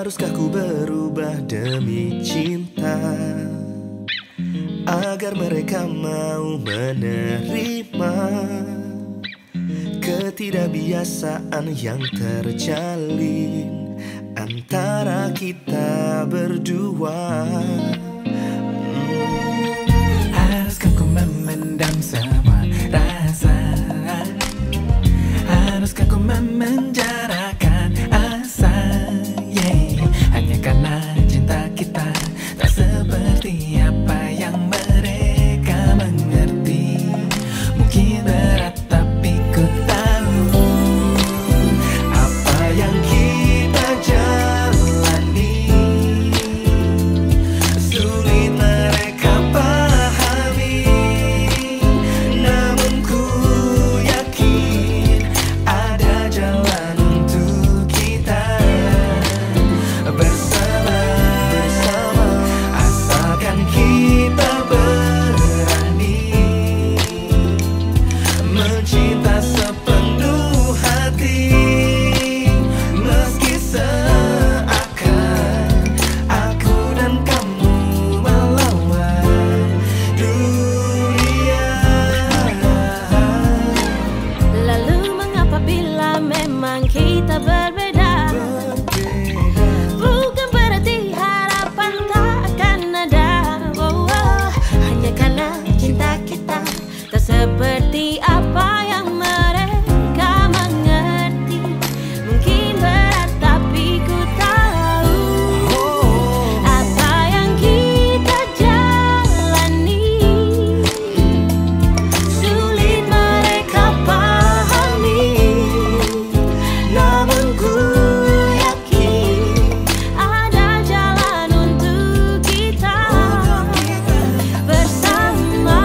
Haruskah ku berubah demi cinta agar mereka mau menerima ketidakbiasaan yang terjalin antara kita berdua. Haruskah ku memendam semua rasa? Haruskah ku memenjarakan asa? Hanya karena cinta kita tak seperti apa yang mereka mengerti. Mungkin berat tapi ku tahu apa yang kita jalani sulit mereka pahami. Namun ku yakin ada jalan untuk kita bersama, asalkan kita berani mencinta sepenuh hati. Meski seakan aku dan kamu melawan dunia. Lalu mengapa bila memang kita berbeda? Bukan berarti harapan tak akan ada. Hanya karena cinta kita tak seperti apa yang mereka mengerti. Mungkin berat tapi ku tahu apa yang kita jalani sulit mereka pahami. Namun ku yakin ada jalan untuk kita bersama,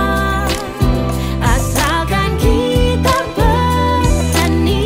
asalkan kita berani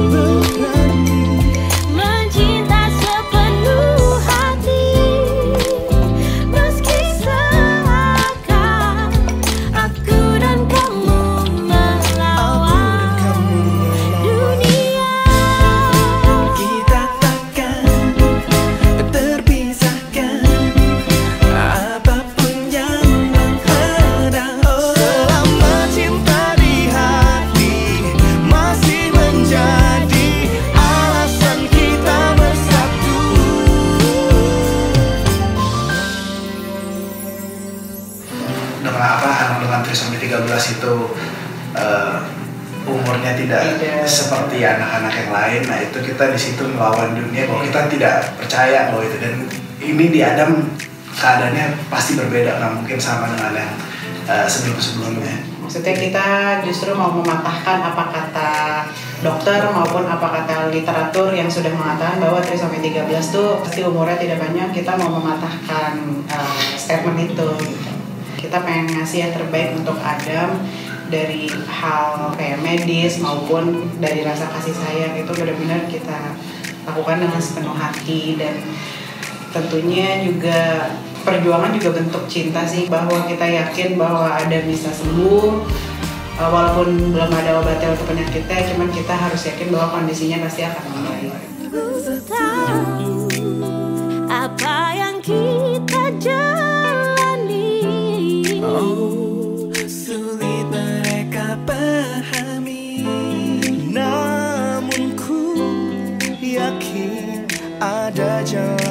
mencinta sepenuh hati. Meski seakan aku dan kamu melawan dunia. Kita takkan terpisahkan apapun yang menghadang. Selama cinta di hati masih menjadi alasan kita bersatu. Dengan apa anak dengan trisomi 13 itu umurnya tidak seperti anak-anak yang lain. Nah itu kita di situ melawan dunia bahwa kita tidak percaya bahwa itu, dan ini di Adam keadaannya pasti berbeda, nggak mungkin sama dengan yang sebelum-sebelumnya. Maksudnya kita justru mau mematahkan apa kata dokter maupun apa kata literatur yang sudah mengatakan bahwa trisomi 13 tuh pasti umurnya tidak banyak. Kita mau mematahkan statement itu gitu. Kita pengen ngasih yang terbaik untuk Adam, dari hal kayak medis maupun dari rasa kasih sayang. Itu benar-benar kita lakukan dengan sepenuh hati, dan tentunya juga perjuangan juga bentuk cinta sih, bahwa kita yakin bahwa Adam bisa sembuh walaupun belum ada obatnya untuk penyakitnya, cuman kita harus yakin bahwa kondisinya pasti akan membaik. Tahu apa yang kita jalani. Sulit mereka pahami. Namun ku yakin ada jalan